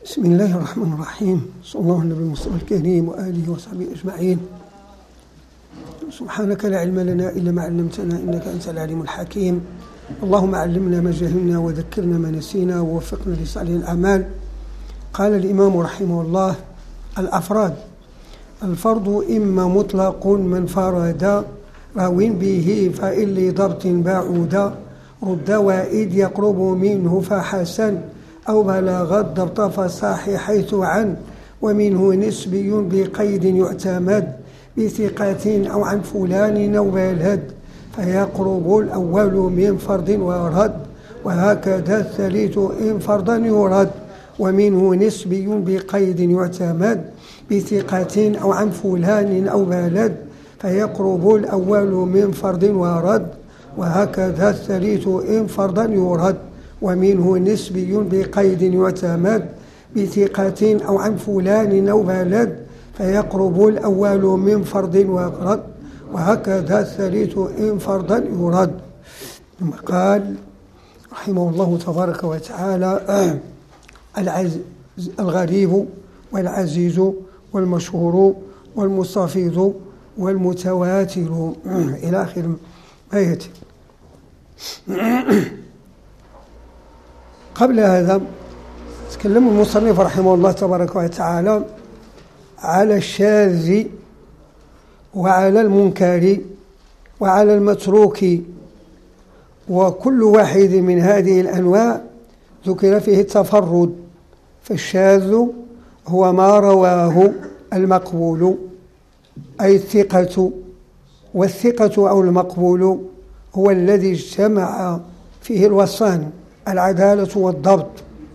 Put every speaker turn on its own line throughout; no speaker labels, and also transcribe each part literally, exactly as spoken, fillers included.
بسم الله الرحمن الرحيم. صلى الله على النبي المصطفى الكريم وآله وصحبه أجمعين. سبحانك لا علم لنا إلا ما علمتنا إنك أنت العليم الحكيم. اللهم علمنا ما جهلنا وذكرنا ما نسينا ووفقنا لصالح الأعمال. قال الإمام رحمه الله: الأفراد. الفرد إما مطلق من فرد راو به فإن لضبط بعود رد وائد يقرب منه فحسن أو بلغ الضبط فصاح حيث عن ومنه نسبي بقيد يعتمد بثقة أو عن فلان أو بلد فيقرب الأول من فرد ورد وهكذا الثالث إن فردا يرد ومنه نسبي بقيد يعتمد بثقة أو عن فلان أو بلد فيقرب الأول من فرد ورد وهكذا الثالث إن فردا يرد ومنه نسبي بقيد يعتمد بثقة أو عن فلان أو بلد فيقرب الأول من فرد ورد وهكذا الثالث إن فردا يرد. ثم قال رحمه الله تبارك وتعالى: الغريب والعزيز والمشهور والمستفيض والمتواتر إلى آخر ما يأتي. قبل هذا تكلم المصنف رحمه الله تبارك وتعالى على الشاذ وعلى المنكر وعلى المتروك، وكل واحد من هذه الأنواع ذكر فيه التفرد. فالشاذ هو ما رواه المقبول أي الثقة، والثقة أو المقبول هو الذي اجتمع فيه الوصفان العدالة والضبط،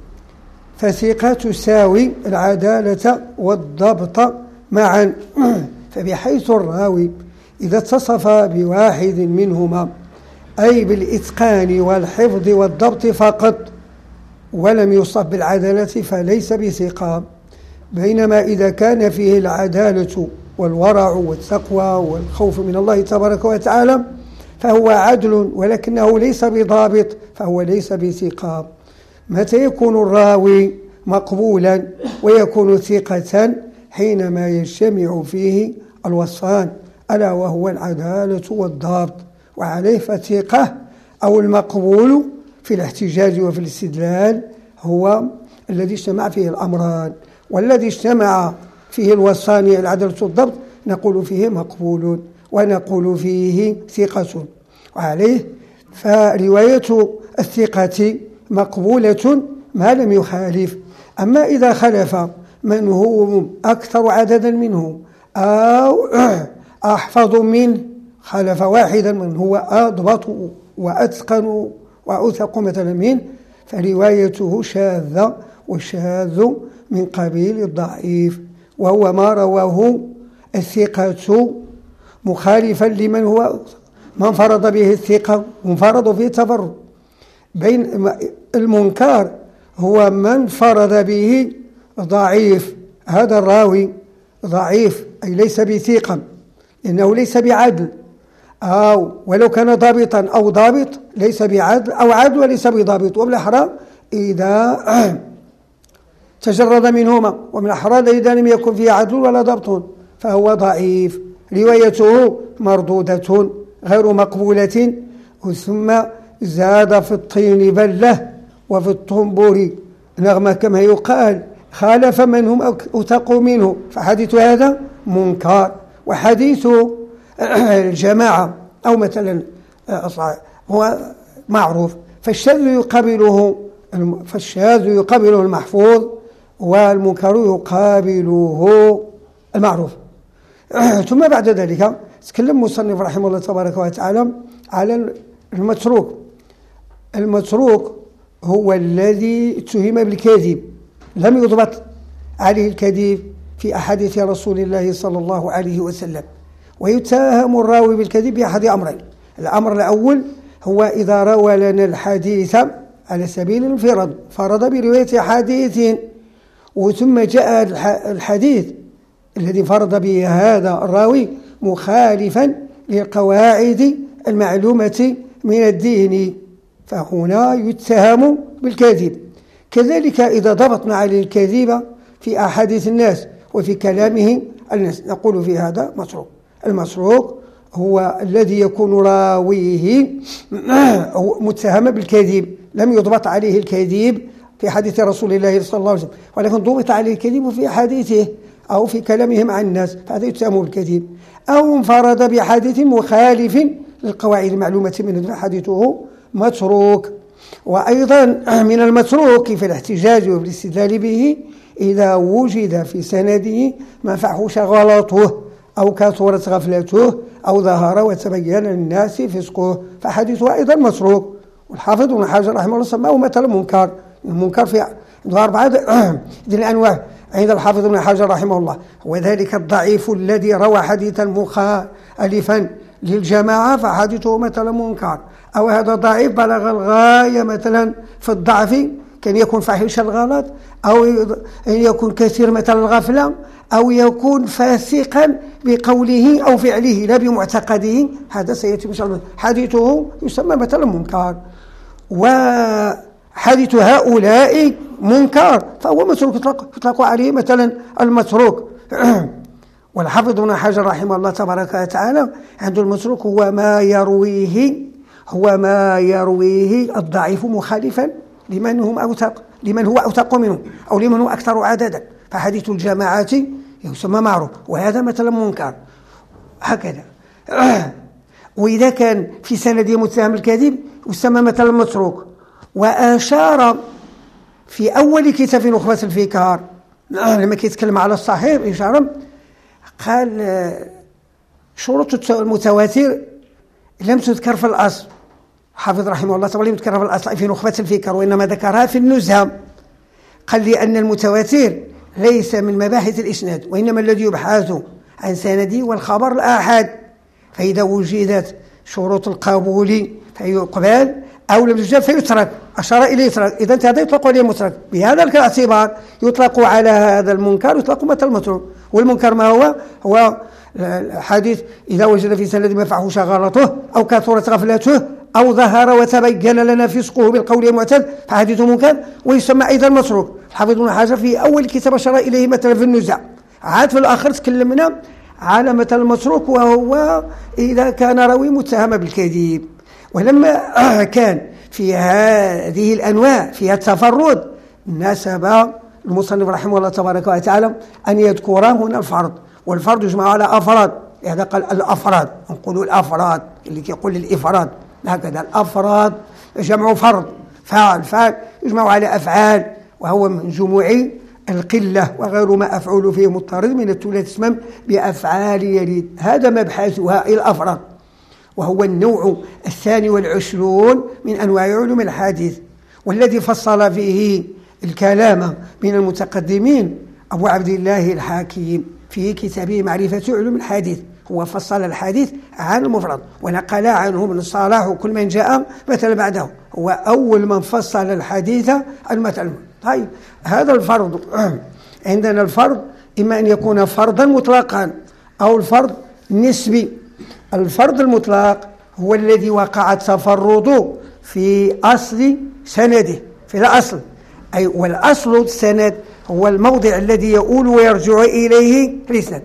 فثقة تساوي العدالة والضبط معا. فبحيث الراوي إذا اتصف بواحد منهما أي بالإتقان والحفظ والضبط فقط ولم يوصف بالعدالة فليس بثقة، بينما إذا كان فيه العدالة والورع والتقوى والخوف من الله تبارك وتعالى فهو عدل ولكنه ليس بضابط فهو ليس بثقة. متى يكون الراوي مقبولا ويكون ثقة؟ حينما يجتمع فيه الوصفان ألا وهو العدالة والضبط، وعليه فالثقة أو المقبول في الاحتجاج وفي الاستدلال هو الذي اجتمع فيه الأمران، والذي اجتمع فيه الوصفان العدالة والضبط نقول فيه مقبول ونقول فيه ثقة. وعليه فرواية الثقة مقبولة ما لم يخالف. أما إذا خلف من هو أكثر عددا منه أو أحفظ منه، خلف واحدا من هو أضبط وأتقن وأوثق مثلا منه، فروايته شاذة، والشاذ من قبيل الضعيف، وهو ما رواه الثقة مخالفا لمن هو من انفرد به الثقة وانفرد فيه التفرد. بين المنكر هو من فرد به ضعيف، هذا الراوي ضعيف أي ليس بثقة إنه ليس بعدل، أو ولو كان ضابطا أو ضابط ليس بعدل أو عدل وليس بضابط. وبالأحرى إذا تجرد منهما، ومن الأحرى إذا لم يكن فيه عدل ولا ضبط فهو ضعيف، روايته مردودة غير مقبولة. ثم زاد في الطين بلة وفي الطنبور نغمة كما يقال، خالف من هم أوثقوا منه، فحديث هذا منكر. وحديث الجماعة أو مثلا هو معروف، فالشاذ يقابله فالشاذ يقابله المحفوظ والمنكر يقابله المعروف. ثم بعد ذلك تكلم مصنف رحمه الله تبارك وتعالى على المتروك. المتروك هو الذي اتهم بالكذب، لم يضبط عليه الكذب في أحاديث رسول الله صلى الله عليه وسلم. ويتهم الراوي بالكذب بأحد أمرين: الأمر الأول هو إذا روى لنا الحديث على سبيل الانفراد، فرض برواية حديث، وثم جاء الحديث الذي فرض به هذا الراوي مخالفا للقواعد المعلومة من الدين، فهنا يتهم بالكذب. كذلك إذا ضبطنا عليه الكذب في أحاديث الناس وفي كلامه الناس نقول في هذا مسروق. المسروق هو الذي يكون راويه متهم بالكذب، لم يضبط عليه الكذب في حديث رسول الله صلى الله عليه وسلم، ولكن ضبط عليه الكذب في حديثه أو في كلامه مع الناس، فهذا يتهم بالكذب. أو انفرد بحديث مخالف للقواعد المعلومة من حديثه متروك. وأيضا من المتروك في الاحتجاج والاستدلال به إذا وجد في سنده ما فحش غلطه أو كثرت غفلته أو ظهر وتبين للناس فسقه، فحديثه أيضا متروك. والحافظ ابن حجر رحمه الله سماه مثلا منكر. المنكر في أربعة الأنواع عند الحافظ ابن حجر رحمه الله، وذلك الضعيف الذي روى حديثا مخالفا للجماعة فحديثه مثلا منكر. أو هذا ضعيف بلغ الغاية مثلا في الضعف، كان يكون فاحش الغلط، أو يكون كثير مثلا الغفلة، أو يكون فاسقا بقوله أو فعله لا بمعتقده، هذا سيأتي إن شاء الله حديثه يسمى مثلا منكر. وحديث هؤلاء منكر فهو متروك، يطلق عليه مثلا المتروك. والحافظ ابن حجر رحمه الله تبارك وتعالى عنده المتروك هو ما يرويه هو ما يرويه الضعيف مخالفا لمن هم أوثق لمن هو أوثق منه أو لمن هو أكثر عددا، فحديث الجماعات يسمى معروف، وهذا مثلا منكر هكذا. وإذا كان في سنده متهم الكذب يسمى مثلا متروك. وأشار في أول كتاب في نخبة الفكار لما كيتكلم على الصحيح إشارة قال شروط المتواتر لم تذكر في الأصل، حافظ رحمه الله تعالى لم تذكر في الأصل في نخبة الفكر، وإنما ذكرها في النزهة. قال لي أن المتواتر ليس من مباحث الإسناد، وإنما الذي يبحث عن سنده والخبر الآحاد، فإذا وجدت شروط القبول فيقبل أو لم توجد فيترك. أشار إليه يترك، إذا هذا يطلق عليه مترك. بهذا الاعتبار يطلق على هذا المنكر يطلق مثل المتروك. والمنكر ما هو؟ هو حديث إذا وجد في سند ما فحش غلطه أو كثرت غفلته أو ظهر وتبين لنا فسقه بالقول المعتد فحديثه منكر، ويسمى أيضا متروك. الحافظ ابن حجر في أول كتاب أشار إليه مثلا في النزهة. عاد في الآخر تكلمنا على مثل المتروك وهو إذا كان راوي متهم بالكذب. ولما كان في هذه الأنواع فيها التفرد نسب المصنف رحمه الله تبارك وتعالى أن يذكر هنا الفرد، والفرد يجمع على أفراد. هذا قال الأفراد، نقول الأفراد اللي كيقول الإفراد هكذا، الأفراد جمع فرد، فاعل فاعل يجمع على أفعال، وهو من جموع القلة وغير ما أفعل فيه مضطرد من الثلاث اسمم بأفعال يليد. هذا مبحثها الأفراد، وهو النوع الثاني والعشرون من أنواع علوم الحديث، والذي فصل فيه الكلام من المتقدمين أبو عبد الله الحاكم في كتابه معرفة علوم الحديث. هو فصل الحديث عن المفرد ونقل عنه من الصلاح وكل من جاء مثل بعده، هو أول من فصل الحديث المثل. طيب هذا الفرض عندنا الفرض إما أن يكون فرضا مطلقا أو الفرض نسبي. الفرض المطلق هو الذي وقع التفرد في أصل سنده في الأصل، أي والأصل السند هو الموضع الذي يؤول ويرجع إليه الإسناد،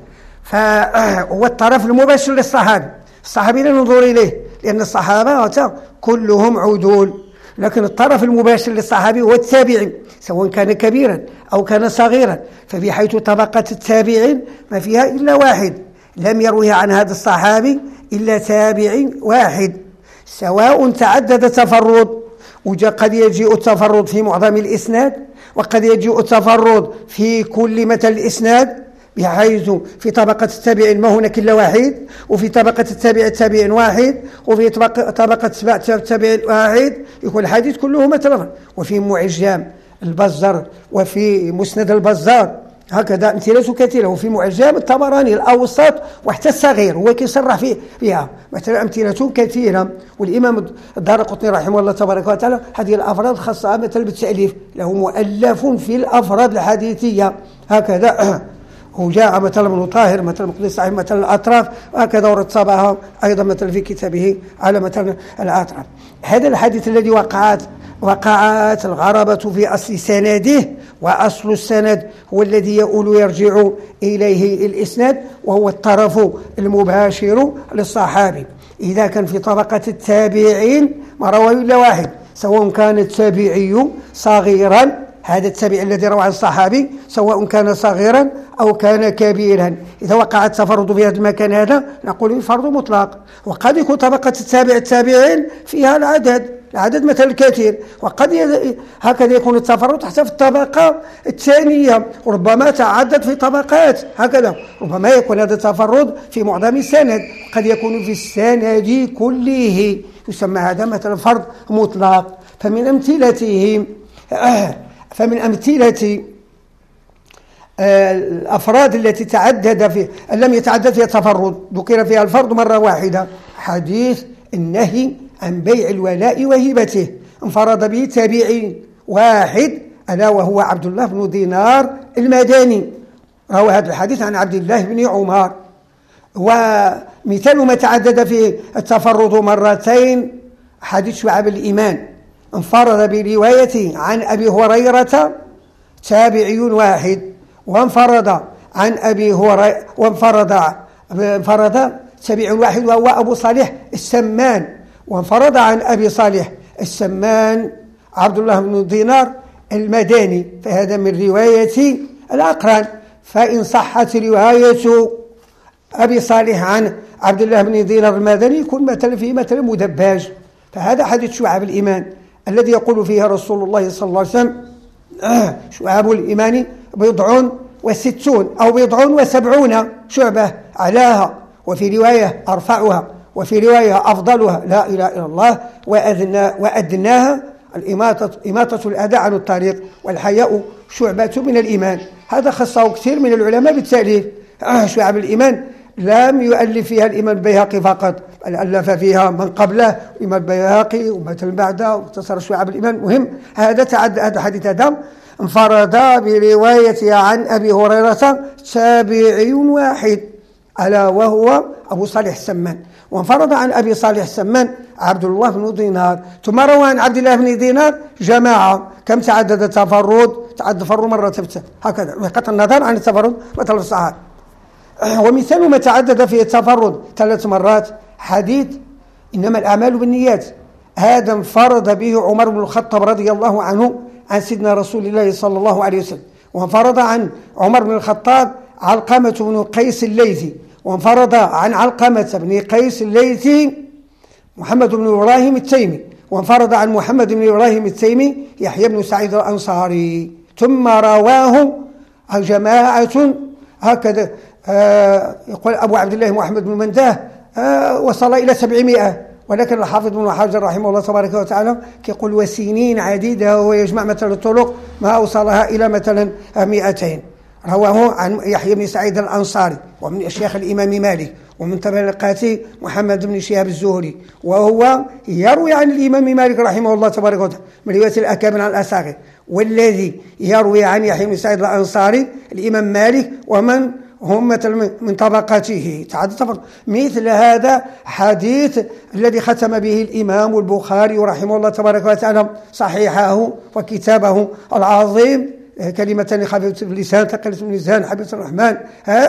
فهو الطرف المباشر للصحابي. الصحابي لا ننظر إليه لأن الصحابة كلهم عدول، لكن الطرف المباشر للصحابي هو التابعين سواء كان كبيرا أو كان صغيرا، فبحيث طبقة التابعين ما فيها إلا واحد لم يروي عن هذا الصحابي إلا تابع واحد، سواء تعدد تفرد، وقد يجيء التفرد في معظم الإسناد وقد يجيء التفرد في كل مثل الإسناد، بحيث في طبقة التابع ما هناك إلا واحد، وفي طبقة التابع التابع واحد، وفي طبقة التابع واحد، يكون الحديث كله مثلا. وفي معجم البزار وفي مسند البزار هكذا امثلة كثيرة، وفي معجم الطبراني الأوسط وحتى الصغير هو كيصرح فيه فيها مثلا أمثلة كثيرة. والإمام الدارقطني رحمه الله تبارك وتعالى هذه الأفراد خاصة مثلا بالتأليف، له مؤلف في الأفراد الحديثية هكذا. وجاء مثلا ابن طاهر مثلا مقدس صحيح مثلا الأطراف، وهكذا ورتبها أيضا مثلا في كتابه على مثلا الأطراف. هذا الحديث الذي وقعت وقعت الغرابة في أصل سنده، وأصل السند هو الذي يؤول يرجع إليه الإسناد، وهو الطرف المباشر للصحابي. إذا كان في طبقة التابعين ما روى إلا واحد، سواء كان التابعي صغيرا، هذا التابع الذي روى عن الصحابي سواء كان صغيرا أو كان كبيرا، إذا وقع التفرد في هذا المكان هذا نقول فرض مطلق. وقد يكون طبقة التابع التابعين فيها العدد العدد مثل الكثير، وقد ي... هكذا يكون التفرد حتى في الطبقة الثانية، وربما تعدد في طبقات هكذا، ربما يكون هذا التفرد في معظم السند، قد يكون في السند كله، يسمى هذا مثلا فرض مطلق. فمن أمثلته آه فمن أمثلة الأفراد التي تعدد في لم يتعدد فيها التفرد ذكر فيها الفرد مرة واحدة، حديث النهي عن بيع الولاء وهبته، انفرد به تابعي واحد ألا وهو عبد الله بن دينار المدني، روى هذا الحديث عن عبد الله بن عمر. ومثال ما تعدد فيه التفرد مرتين حديث شعب الإيمان، انفرد بروايته عن أبي هريرة تابعي واحد، وانفرد عن أبي هريرة وانفرد انفرد تابع واحد وهو أبو صالح السمان، وانفرد عن أبي صالح السمان عبد الله بن دينار المدني، فهذا من رواية الأقران. فإن صحت رواية أبي صالح عن عبد الله بن دينار المدني يكون مثلا فيه مثلا مدباج. فهذا حديث شعب الإيمان الذي يقول فيها رسول الله صلى الله عليه وسلم آه شعب الإيمان بضع وستون أو بضع وسبعون شعبة أعلاها، وفي رواية أرفعها، وفي رواية أفضلها لا إله إلا الله، وأدنى وأدناها الإماتة إماتة الأذى عن الطريق، والحياء شعبة من الإيمان. هذا خصه كثير من العلماء بالتأليف. آه شعب الإيمان لم يؤلف فيها الإمام البيهقي فقط، بل ألف فيها من قبله الإمام البيهقي ومثل بعده، واختصر شعب الإيمان. مهم هذا تعد هذا حديث هذا انفرد برواية عن أبي هريرة تابعي واحد ألا وهو أبو صالح السمان، وانفرد عن أبي صالح السمان عبد الله بن دينار، ثم روى عن عبد الله بن دينار جماعة. كم تعدد التفرد؟ تعدد التفرد مرة ثابتة هكذا، بقطع النظر عن التفرد مثل الصحابة. ومثال ما تعدد فيه التفرد ثلاث مرات حديث إنما الأعمال بالنيات، هذا انفرد به عمر بن الخطاب رضي الله عنه عن سيدنا رسول الله صلى الله عليه وسلم، وانفرد عن عمر بن الخطاب علقمة بن قيس الليثي، وانفرد عن علقمة بن قيس الليثي محمد بن إبراهيم التيمي، وانفرد عن محمد بن إبراهيم التيمي يحيى بن سعيد الأنصاري، ثم رواه الجماعة هكذا. آه يقول أبو عبد الله محمد بن منده آه وصل إلى سبعمائة، ولكن الحافظ بن حجر رحمه الله تبارك وتعالى يقول وسنين عديدة ويجمع مثلا الطرق ما أوصلها إلى مثلا مئتين. رواه عن يحيى بن سعيد الأنصاري ومن أشياخ الإمام مالك ومن طبقات محمد بن شهاب الزهري، وهو يروي عن الإمام مالك رحمه الله تبارك وتعالى من رواية الأكابر عن الأصاغر، والذي يروي عن يحيى بن سعيد الأنصاري الإمام مالك ومن هم مثل من طبقاته تعدد. مثل هذا حديث الذي ختم به الإمام البخاري رحمه الله تبارك وتعالى صحيحه وكتابه العظيم كلمتان خفيفة اللسان ثقيلة الميزان حبيبة الرحمن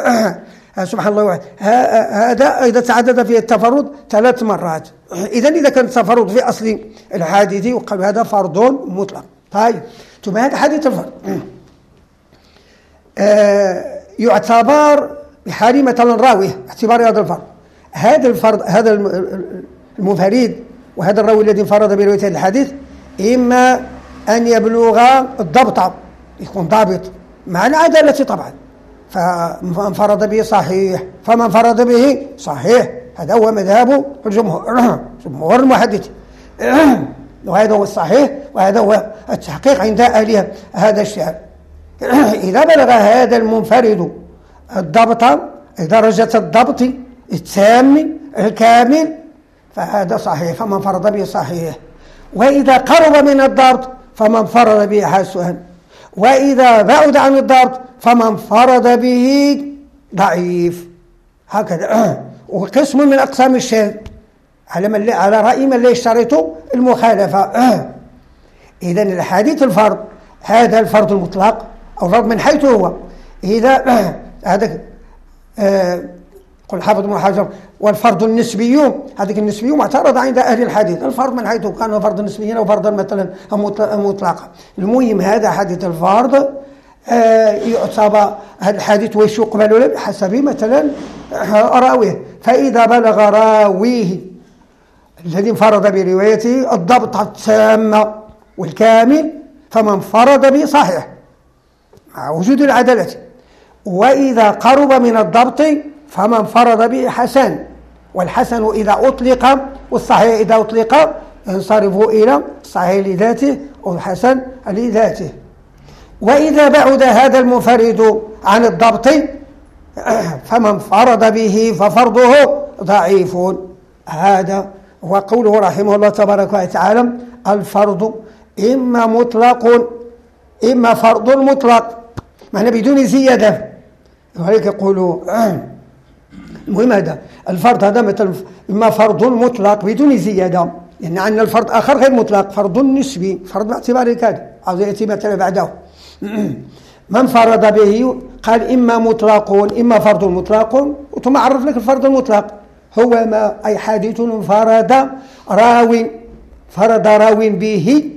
سبحان الله. هذا إذا تعدد فيه التفرد ثلاث مرات. إذن إذا كان التفرد في أصل الحادث وقال هذا فرض مطلق. طيب ثم هذا حديث الفرد آه يعتبر بحال مثلا راويه اعتبار هذا الفرد، هذا الفرد هذا المنفرد وهذا الراوي الذي انفرد برواية هذا الحديث إما أن يبلغ الضبط يكون ضابط مع العدالة طبعا، فانفرد به صحيح، فمن انفرد به صحيح هذا هو مذهب الجمهور جمهور المحدثين وهذا هو الصحيح وهذا هو التحقيق عند أهل هذا الشعر. إذا بلغ هذا المنفرد الضبط درجة الضبط التام الكامل فهذا صحيح، فمن انفرد به صحيح. وإذا قرب من الضبط فمن انفرد به حسن، وإذا بعد عن الضبط فمن انفرد به ضعيف هكذا. وقسم من أقسام الشاذ على من على رأي من لا يشترط المخالفة. إذن الأحاديث الفرض هذا الفرض المطلق أو الفرض من حيث هو إذا هذا آه قل حافظ ابن حجر والفرض النسبي هذاك النسبي معترض عند أهل الحديث. الفرض من حيث كان فرض نسبيا أو فرضا مثلا مطلقا. المهم هذا حديث الفرض آه يعتبر هذا الحديث ويش يقبل له بحسب مثلا راويه. فإذا بلغ راويه الذي انفرد بروايته الضبط التام والكامل فمن انفرد به صحيح مع وجود العدالة. وإذا قرب من الضبط فمن انفرد به حسن، والحسن إذا أطلق والصحيح إذا أطلق ينصرف إلى الصحيح لذاته والحسن لذاته. وإذا بعد هذا المنفرد عن الضبط فمن انفرد به ففرضه ضعيف. هذا وقوله رحمه الله تبارك وتعالى الفرض إما مطلق إما فرض مطلق معنى بدون زيادة. وهيك يقولوا المهم هذا الفرض هذا مثلا إما فرض مطلق بدون زيادة، لأن عندنا الفرض آخر غير مطلق فرض نسبي فرض باعتبار كذا أو يأتي مثلا بعده. من فرض به قال إما مطلق إما فرض مطلق، ثم عرف لك الفرض المطلق هو ما أي حديث انفرد راو فرض راو به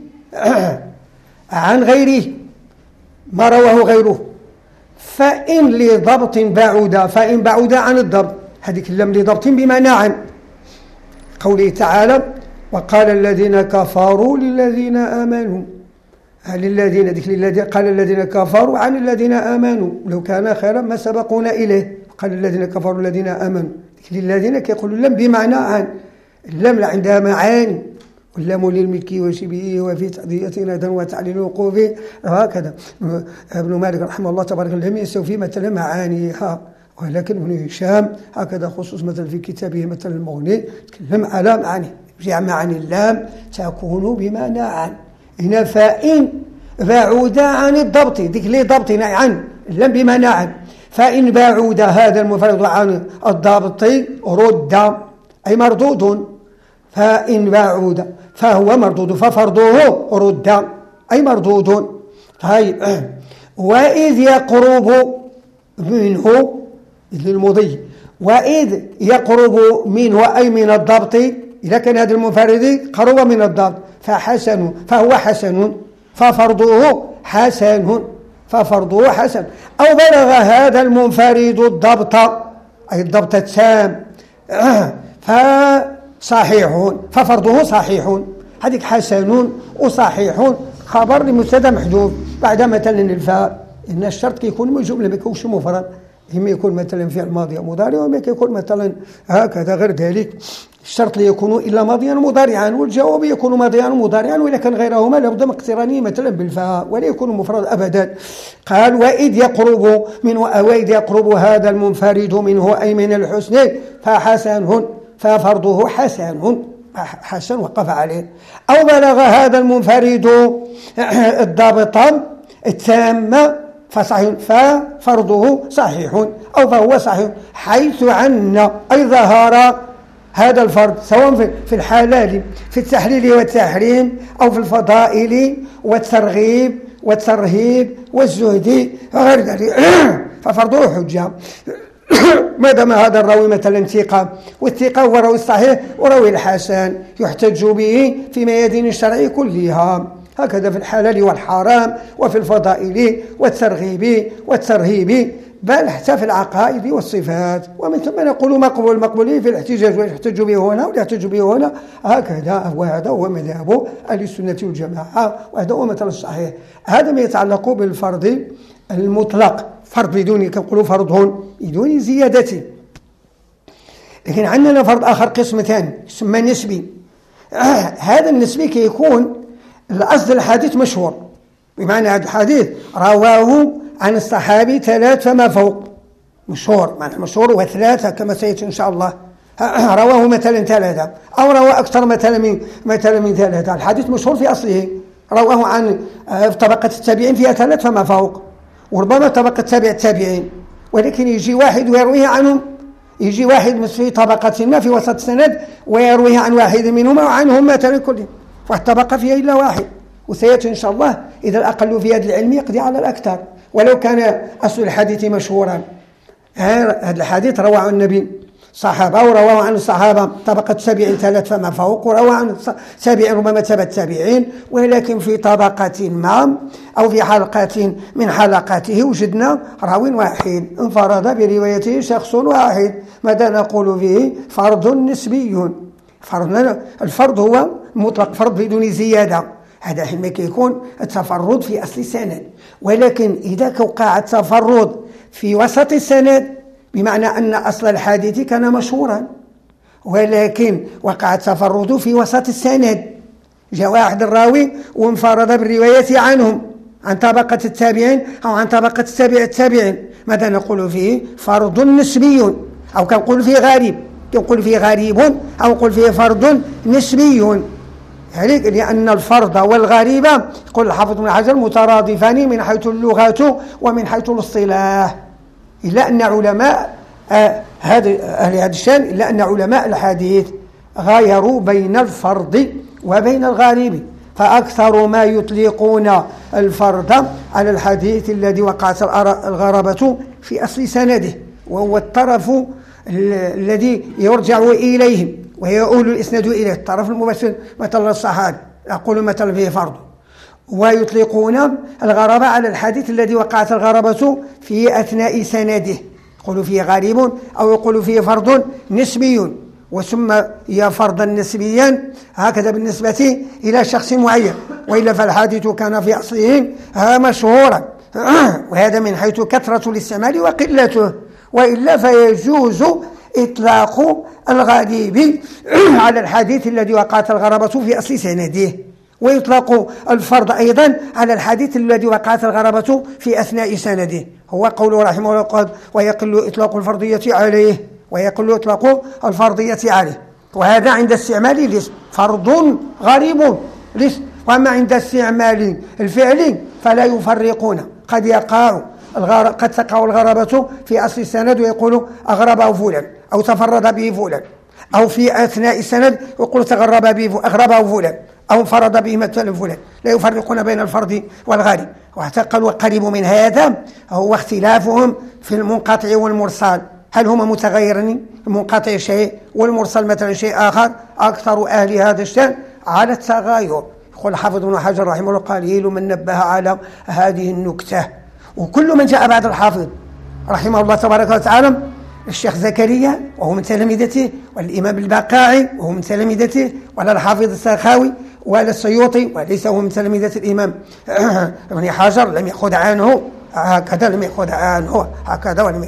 عن غيره ما رواه غيره. فإن لضبط بعد فإن بعد عن الضبط هذه كلام لضبط بمعنى عن قوله تعالى وقال الذين كفروا للذين آمنوا للذين ذكر الذين قال الذين كفروا عن الذين آمنوا لو كان خيرا ما سبقونا إليه. قال الذين كفروا الذين آمنوا ذكر الذين كيقولوا اللام بمعنى عن. اللام لا عندها معاني واللام للملك وشبهه وفي تأدية أيضا وتعليل الوقوف هكذا. ابن مالك رحمه الله تبارك لم يستوفي مثلا معانيها، ولكن ابن هشام هكذا خصوص مثلا في كتابه مثلا المغني تكلم على معاني جميع معاني اللام تكون بمعنى عن. هنا فإن بعود عن الضبط ذيك لي ضبط عن اللام بمعنى عن. فإن بعود هذا المفرد عن الضبط رد أي مردود. فإن بعود فهو مردود ففرضه رد أي مردود. طيب وإذ يقرب منه للمضي وإذ يقرب منه أي من الضبط إذا كان هذا المنفرد قرب من الضبط فحسن فهو حسن ففرضه حسن ففرضه حسن. أو بلغ هذا المنفرد الضبط أي الضبط التام فصحيح ففرضه صحيح. هذيك حسن وصحيح خبر لمبتدا محذوف بعد مثلا الفاء. إن الشرط كيكون من جملة ما يكونش مفرد، إما يكون مثلا فعل ماضي أو مضارع وما يكون مثلا هكذا غير ذلك. الشرط ليكون إلا ماضيا مضارعا والجواب يكون ماضيا مضارعا وإذا كان غيرهما لابد من اقترانه مثلا بالفاء ولا يكون مفرد أبدا. قال وإذ يقرب منه وإذ يقرب هذا المنفرد منه أي من الحسن فحسن ففرضه حسن حسن وقف عليه. أو بلغ هذا المنفرد الضابط التام فصحيح ففرضه صحيح أو فهو صحيح حيث عن أي ظهر هذا الفرض سواء في الحلال في التحليل والتحريم أو في الفضائل والترغيب والترهيب والزهد وغير ذلك ففرضه حجة. ما دام هذا الراوي مثلا ثقة والثقة هو راوي الصحيح وراوي الحسن يحتج به في ميادين الشرع كلها هكذا في الحلال والحرام وفي الفضائل والترغيب والترهيب بل حتى في العقائد والصفات. ومن ثم نقول مقبول مقبولين في الاحتجاج ويحتج به هنا ويحتج به هنا هكذا. وهذا هو مذهب أهل السنة والجماعة وهذا هو مثل الصحيح. هذا ما يتعلق بالفرض المطلق فرض بدون كنقولوا فرض بدون زيادة. لكن عندنا فرض آخر قسم ثاني يسمى نسبي. هذا النسبي كيكون الأصل الحديث مشهور بمعنى هذا الحديث رواه عن الصحابي ثلاث فما فوق مشهور معنى مشهور وثلاثة كما سيأتي إن شاء الله رواه مثلا ثلاثة أو رواه أكثر مثلا من مثلا من ثلاثة. الحديث مشهور في أصله رواه عن طبقة التابعين فيها ثلاث فما فوق وربما طبقة تابع التابعين ولكن يجي واحد ويرويه عنهم يجي واحد في طبقة ما في وسط السند ويرويه عن واحد منهما وعنهم مثلا كلهم والطبقة فيها إلا واحد وسيأتي إن شاء الله إذا الأقل في هذا العلم يقضي على الأكثر ولو كان أصل الحديث مشهورا. هذا الحديث روى عن النبي صحابة وروى عن الصحابة طبقة سبعين ثلاث فما فوق، وروى عن سبعين ربما سبعة سبعين، ولكن في طبقة ما أو في حلقة من حلقاته وجدنا راوي واحد انفرد بروايته شخص واحد، ماذا نقول فيه؟ فرض نسبي. الفرض هو مطلق فرض بدون زيادة، هذا حينما يكون التفرد في أصل السند. ولكن إذا وقع التفرد في وسط السند بمعنى أن أصل الحديث كان مشهورا ولكن وقع التفرد في وسط السند، جاء واحد الراوي وانفرد بالرواية عنهم عن طبقة التابعين أو عن طبقة التابع التابعين، ماذا نقول فيه؟ فرض نسبي، أو كنقول فيه غريب، كنقول فيه غريب أو نقول فيه فرض نسبي. يعني لأن الفرض والغريب يقول الحافظ ابن حجر مترادفان من حيث اللغة ومن حيث الاصطلاح، إلا أن علماء آه هذا أهل هذا الشأن إلا أن علماء الحديث غايروا بين الفرض وبين الغريب، فأكثر ما يطلقون الفرض على الحديث الذي وقعت الغرابة في أصل سنده، وهو الطرف الذي يرجع إليهم ويؤول الإسناد إليه، الطرف المباشر مثل الصحابي أقول مثلا فيه فرض. ويطلقون الغرابة على الحديث الذي وقعت الغرابة في أثناء سنده، يقولوا فيه غريب أو يقولوا فيه فرض نسبي، وسمى يا فرضا نسبيا هكذا بالنسبة إلى شخص معين، وإلا فالحديث كان في أصله مشهورا، وهذا من حيث كثرة الاستعمال وقلته، وإلا فيجوز إطلاق الغريب على الحديث الذي وقعت الغرابة في أصل سنده، ويطلق الفرض أيضا على الحديث الذي وقعت الغرابة في أثناء سنده. هو قوله رحمه الله ويقل إطلاق الفرضية عليه، ويقل إطلاق الفرضية عليه، وهذا عند استعمال الاسم فرض غريب الاسم. وأما عند استعمال الفعل فلا يفرقون، قد يقع قد تقع الغرابة في أصل السند ويقول أغربه فلان أو تفرد به فلان، أو في أثناء السند يقول تغرب به أغربه فلان أو انفرد به مثلا فلان، لا يفرقون بين الفرد والغريب. واعتقل وقريب من هذا هو اختلافهم في المنقطع والمرسل، هل هما متغيرين؟ المنقطع شيء والمرسل مثلا شيء آخر. أكثر أهل هذا الشأن على التغاير. يقول حافظ ابن حجر رحمه الله قليل من نبه على هذه النكتة. وكل من جاء بعد الحافظ رحمه الله تبارك وتعالى، الشيخ زكريا وهو من تلامذته، والإمام البقاعي وهو من تلامذته، ولا الحافظ السخاوي ولا السيوطي وليس هو من تلامذة الإمام ابن حجر، لم يأخذ عنه هكذا، لم يأخذ عنه هكذا ولم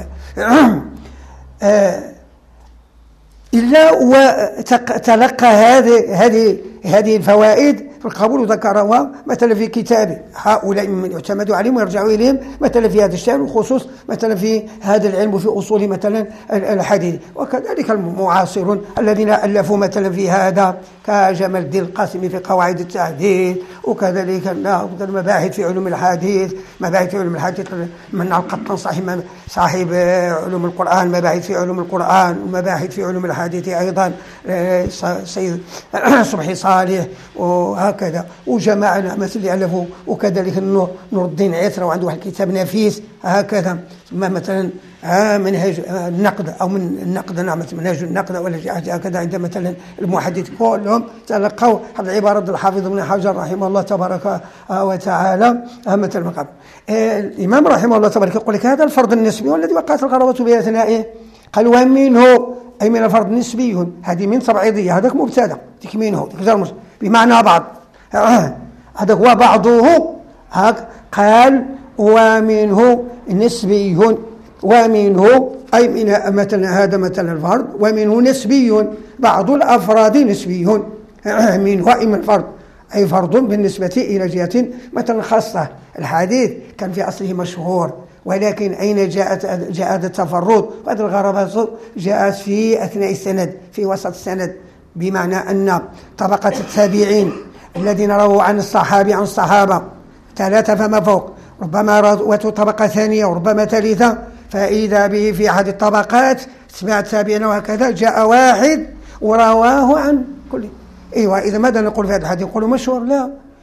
إلا وتلقى هذه هذه هذه الفوائد في القبول، ذكرها مثلا في كتابه هؤلاء من يعتمد عليهم ويرجع إليهم مثلا في هذا الشأن، وخصوص مثلا في هذا العلم في أصول مثلا الحديث. وكذلك المعاصرون الذين ألفوا مثلا في هذا كجمال الدين القاسمي في قواعد التحديث، وكذلك المباحث في علوم الحديث، مباحث في علوم الحديث من القطان صاحب صاحب علوم القرآن، مباحث في علوم القرآن، ومباحث في علوم الحديث أيضا سيد صبحي صالح وهكذا، وجماعة مثل اللي ألفوا، وكذلك نور الدين عترة وعنده واحد كتاب نفيس هكذا، مثلا منهج النقد أو من النقد، نعم منهج النقد ولا هكذا، عند مثلا المحدث كلهم تلقوا هذه العبارة الحافظ ابن حجر رحمه الله تبارك وتعالى مثل المقام. الإمام رحمه الله تبارك يقول لك هذا الفرض النسبي والذي وقعت الغرابة بأثنائه، قال ومنه أي من الفرض نسبي، هذه من تبعيضية، هذاك مبتدا تك منه بمعنى بعض، هذا هو بعضه هك قال ومنه نسبي، ومنه أي من مثلا هذا مثلا الفرض، ومنه نسبي بعض الأفراد نسبي، منه أي من الفرض أي فرض بالنسبة إلى جهة مثلا خاصة. الحديث كان في أصله مشهور، ولكن أين جاءت جاء هذا التفرد وهذه الغرابة؟ جاءت في أثناء السند، في وسط السند، بمعنى أن طبقة التابعين الذين رووا عن الصحابي عن الصحابة ثلاثة فما فوق، ربما رووا طبقة ثانية وربما ثالثة، فإذا به في أحد الطبقات سمع التابعين وهكذا جاء واحد ورواه عن كل. أيوة، إذا ماذا نقول في هذا الحديث؟ نقول مشهور؟ لا،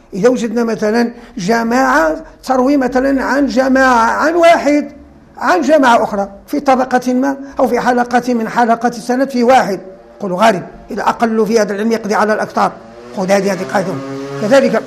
إذا وجدنا مثلا جماعة تروي مثلا عن جماعة عن واحد عن جماعة أخرى في طبقة ما أو في حلقة من حلقات السند في واحد، قلوا غالب إذا أقل في هذا العلم يقضي على الأكثر، خذ هذه هذه قاعدة. كذلك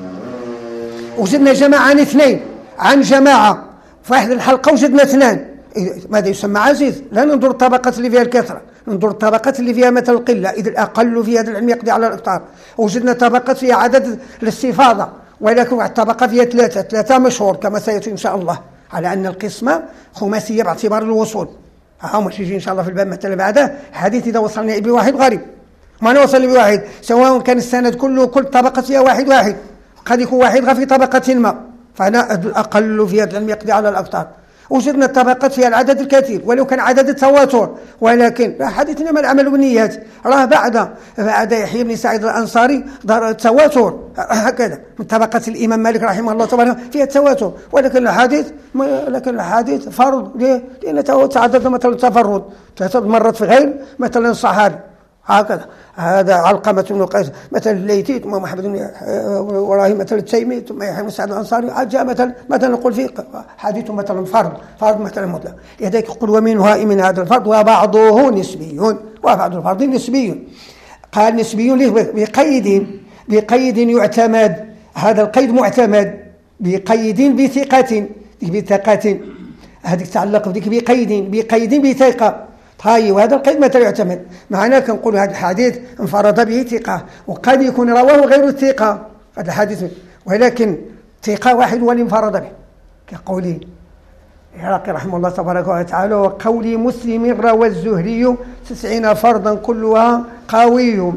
وجدنا جماعة عن اثنين عن جماعة في واحد الحلقة وجدنا اثنان، ماذا يسمى عزيز؟ لا ننظر الطبقات اللي فيها الكثرة، ننظر الطبقات اللي فيها مثل القلة، إذا الأقل في هذا العلم يقضي على الأكثر. وجدنا طبقات فيها عدد الاستفاضة، ولكن الطبقة فيها ثلاثة ثلاثة مشهور كما سيأتي إن شاء الله، على أن القسمة خماسية باعتبار الوصول. ها مش يجي إن شاء الله في الباب مثلا بعده حديث إذا وصلنا بواحد غريب، ما نوصل بواحد سواء كان السند كله كل طبقة فيها واحد واحد، قد يكون واحد في طبقة ما، فأنا الأقل في هذا العلم يقضي على الأكثر. وجدنا الطبقات فيها العدد الكثير ولو كان عدد التواتر، ولكن حديثنا ما العمل بالنيات، راه بعد بعد يحيى بن سعيد الأنصاري دار التواتر هكذا من طبقة الإمام مالك رحمه الله تبارك فيها التواتر، ولكن الحديث لكن الحديث فرض. ليه؟ لأن تعدد مثلا التفرد ثلاثة مرات في غير مثلا الصحابي هكذا، هذا علقمة بن قيس مثلا الليثي ثم محمد بن وراه مثلا التيمي ثم يحيى بن سعد الأنصاري، جاء مثلا مثلا نقول فيه حديث مثلا فرض فرض مثلا مطلق، لذلك يقول ومنها من هذا الفرض وبعضه نسبي وبعض الفرض نسبي. قال نسبي له بقيد بقيد يعتمد، هذا القيد معتمد بقيد بثقة بثقة، هذه تتعلق بك بقيد بقيد بثقة. طيب وهذا القيد متى يعتمد؟ معناه كنقول هذا الحديث انفرد به ثقة، وقد يكون رواه غير الثقة هذا الحديث، ولكن ثقة واحد هو اللي انفرد به، كقولي العراقي رحمه الله تبارك وتعالى وقولي مسلم روى الزهري تسعين فرضا كلها قوي،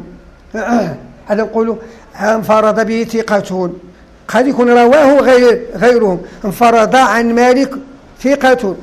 هذا نقول انفرد به ثقة. قد يكون رواه غير غيرهم، انفرد عن مالك ثقة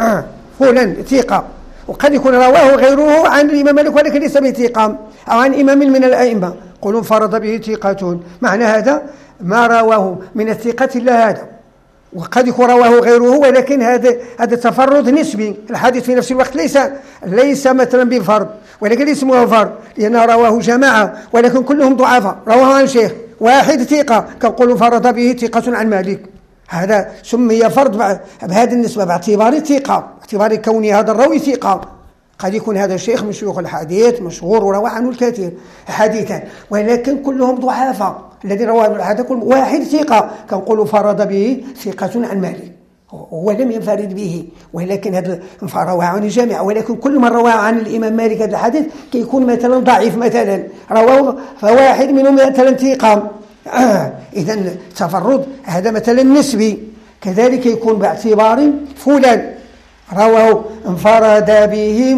فلان ثقة، وقد يكون رواه غيره عن الإمام مالك ولكن ليس بثقة، أو عن إمام من الأئمة قولوا انفرد به ثقة، معنى هذا ما رواه من الثقة إلا هذا، وقد يكون رواه غيره ولكن هذا هذا تفرد نسبي، الحديث في نفس الوقت ليس ليس مثلا بفرد ولكن اسمه فرد، لأنه رواه جماعة ولكن كلهم ضعفاء، رواه عن شيخ واحد ثقة كنقولوا انفرد به ثقة عن مالك، هذا سمي فرد بهذه النسبة باعتبار الثقة، باعتبار كون هذا الراوي ثقة. قد يكون هذا الشيخ من شيوخ الحديث مشهور وروى عنه الكثير حديثا ولكن كلهم ضعفاء، الذي روى الحديث كل واحد ثقة كنقولوا فرد به ثقة عن مالك، هو لم ينفرد به ولكن هذا روى عن الجميع، ولكن كل من روى عن الإمام مالك هذا الحديث كيكون مثلا ضعيف مثلا رواه فواحد منهم مثلا ثقة. آه. إذن تفرد هذا مثلا نسبي، كذلك يكون باعتبار فلان رواه انفرد به،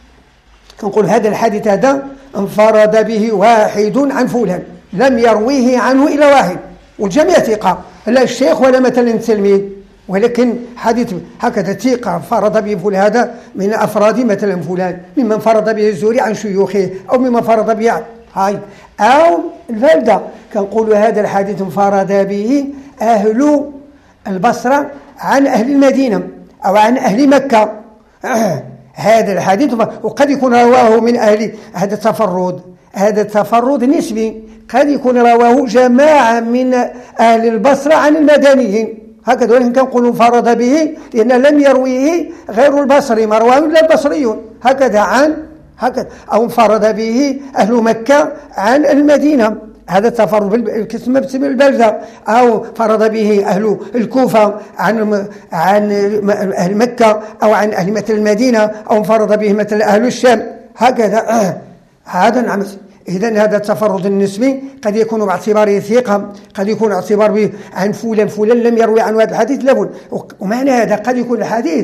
كنقول هذا الحديث هذا انفرد به واحد عن فلان لم يرويه عنه إلا واحد والجميع ثقة، لا الشيخ ولا مثلا التلميذ، ولكن حديث هكذا ثقة انفرد به فلان، هذا من أفراد مثلا فلان ممن انفرد به الزهري عن شيوخه أو ممن انفرد به هاي أو الفلدة كنقولوا هذا الحديث انفرد به أهل البصرة عن أهل المدينة أو عن أهل مكة، آه. هذا الحديث وقد يكون رواه من أهل هذا التفرد، هذا التفرد نسبي، قد يكون رواه جماعة من أهل البصرة عن المدنيين هكذا، ولكن كنقولوا انفرد به لأن لم يرويه غير البصري، ما رواه إلا البصريون هكذا عن هكذا، أو انفرد به أهل مكة عن المدينة، هذا التفرد بالكسمة باسم البلدة، أو فرض به أهل الكوفة عن عن أهل مكة أو عن أهل مثل المدينة، أو انفرد به مثل أهل الشام هكذا. هذا نعم. إذن هذا التفرد النسبي قد يكون باعتباره ثقة، قد يكون باعتبار به عن فلان فلان لم يروي عنه هذا الحديث لفل، ومعنى هذا قد يكون الحديث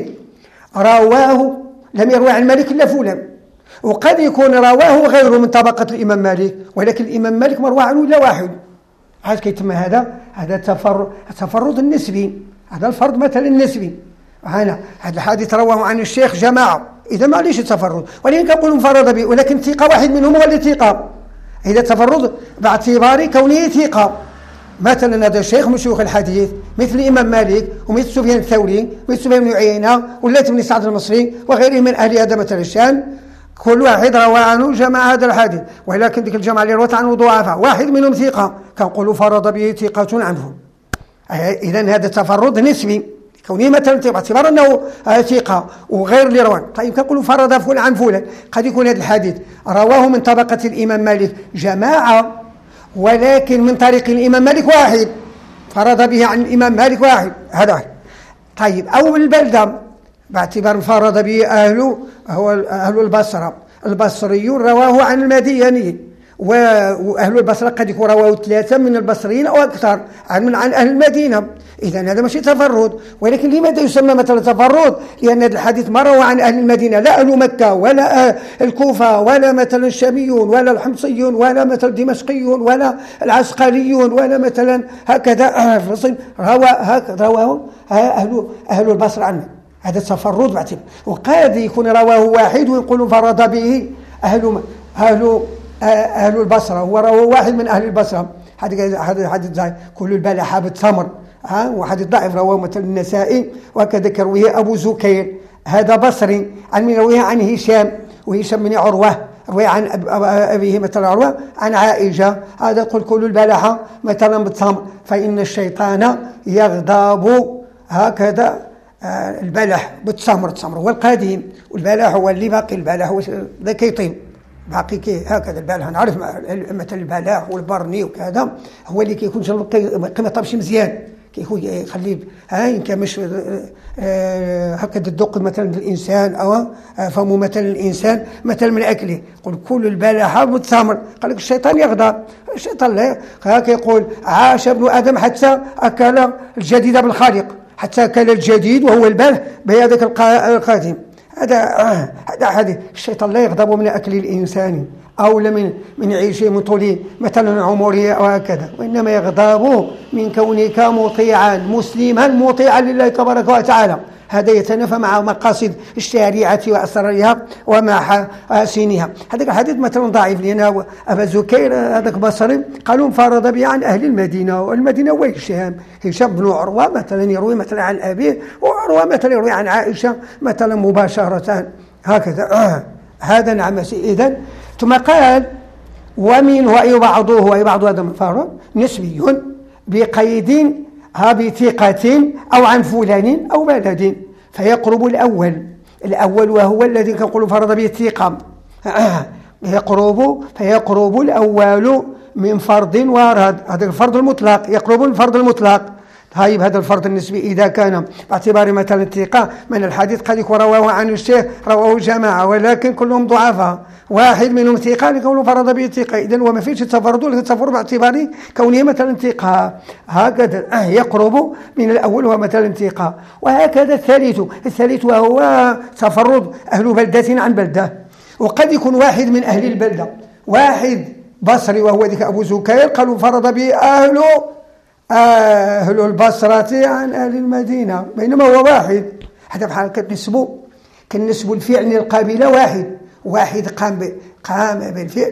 رواه لم يروي عن مالك إلا فلان، وقد يكون رواه غيره من طبقة الإمام مالك ولكن الإمام مالك مروى عنه إلا واحد، هذا كيتم هذا هذا التفرد التفرد النسبي، هذا الفرد مثلا النسبي، هذا هذا الحديث رواه عن الشيخ جماعة، إذا ما ليش التفرد، ولكن كنقول انفرد به ولكن ثقة واحد منهم هو اللي ثقة، إذا التفرد باعتبار كونه ثقة، مثلا هذا الشيخ من شيوخ الحديث مثل الإمام مالك ومثل سفيان الثوري مثل سفيان بن عيينة والليث بن سعد المصري وغيرهم من أهل هذا مثل الشام، كل واحد روى عنه جماعة هذا الحديث، ولكن ديك الجماعة اللي روت عنه ضعفاء، واحد منهم ثقة كنقولوا فرض به ثقة عنه. إذن هذا تفرد نسبي كونه مثلا باعتبار أنه ثقة وغير اللي رواه. طيب كنقولوا فرض فلان عن فلان، قد يكون هذا الحديث رواه من طبقة الإمام مالك جماعة، ولكن من طريق الإمام مالك واحد، فرض به عن الإمام مالك واحد، هذا واحد. طيب أو البلدة باعتبار فرض به أهل هو أهل البصرة، البصريون رواه عن المديني، وأهل البصرة قد يكون رواه ثلاثة من البصريين أو أكثر عن من عن أهل المدينة. إذن هذا ماشي تفرد. ولكن لماذا يسمى مثلا تفرد؟ لأن هذا الحديث ما روى عن أهل المدينة، لا أهل مكة ولا أهل الكوفة ولا مثلا الشاميون ولا الحمصيون ولا مثلا الدمشقيون ولا العسقليون ولا مثلا هكذا روى هكذا رواه أهل أهل البصرة عنه. هذا تفرد باعتبار. وقد يكون رواه واحد ويقول فرض به أهل أهل أهل البصرة، هو رواه واحد من أهل البصرة. هذا هذا حديث كل البلحة بالتمر، ها وحديث ضعيف رواه مثل النسائي، وكذا كرويه أبو زكير هذا بصري، عن من رويه عن هشام، وهشام بن عروة رواه عن أبيه مثلا عروة عن عائشة، هذا قل كل البلحة مثلا بالتمر فإن الشيطان يغضب، هكذا البلح بالتمر، التمر هو القديم والبلح هو اللي باقي، البلح هو ذا كيطيب باقي كي هكذا. البلح نعرف مثل البلاح والبرني وكذا هو اللي كيكون قيمه طابش مزيان، كيكون يخليه ها يمكن مش هكذا الذوق مثلا الانسان او فمو مثلا الانسان مثلا من اكله. يقول كل البلح بالتمر، قال لك الشيطان يغضب، الشيطان لا هكا يقول عاش ابن ادم حتى اكل الجديد بالخالق، حتى اكل الجديد وهو البلح بهذاك القادم. هذا هذا حديث الشيطان لا يغضب من أكل الإنسان أو من من عيشه من طول مثلا عمره أو هكذا، وإنما يغضب من كونك مطيعا مسلما مطيعا لله تبارك وتعالى. هذا يتنافى مع مقاصد الشريعة وأسرارها ومحاسنها. هذا الحديث مثلا ضعيف، لأن أبا زكير هذاك بصري قالوا انفرد به عن أهل المدينة، والمدينة هو هشام، هشام بن عروة مثلا يروي مثلا عن أبيه، وعروة مثلا يروي عن عائشة مثلا مباشرة هكذا. آه. هذا نعم. إذن ثم قال ومنه أي بعضه أي بعض هذا منفرد نسبي بقيد بثقة أو عن فلان أو بلد، فيقرب الأول الأول وهو الذي كنقول فرض به الثقة، يقرب فيقرب الأول من فرض وارد، هذا الفرض المطلق يقرب الفرض المطلق. طيب هذا الفرض النسبي إذا كان باعتبار مثلا الثقة من الحديث قد يكون رواه عن الشيخ رواه جماعة ولكن كلهم ضعفاء، واحد منهم ثقة لكونه فرض به الثقة، إذن وما فيش تفرد ولا تفرد باعتبار كونه مثلا ثقة، هكذا يقرب من الأول وهو مثلا ثقة. وهكذا الثالث الثالث وهو تفرد أهل بلدة عن بلدة، وقد يكون واحد من أهل البلدة، واحد بصري وهو ذيك أبو زكير قالوا فرض به أهل أهل البصرة عن أهل المدينة، بينما هو واحد. هذا بحال كنسبوا كنسبوا الفعل للقبيلة واحد، واحد قام قام بالفعل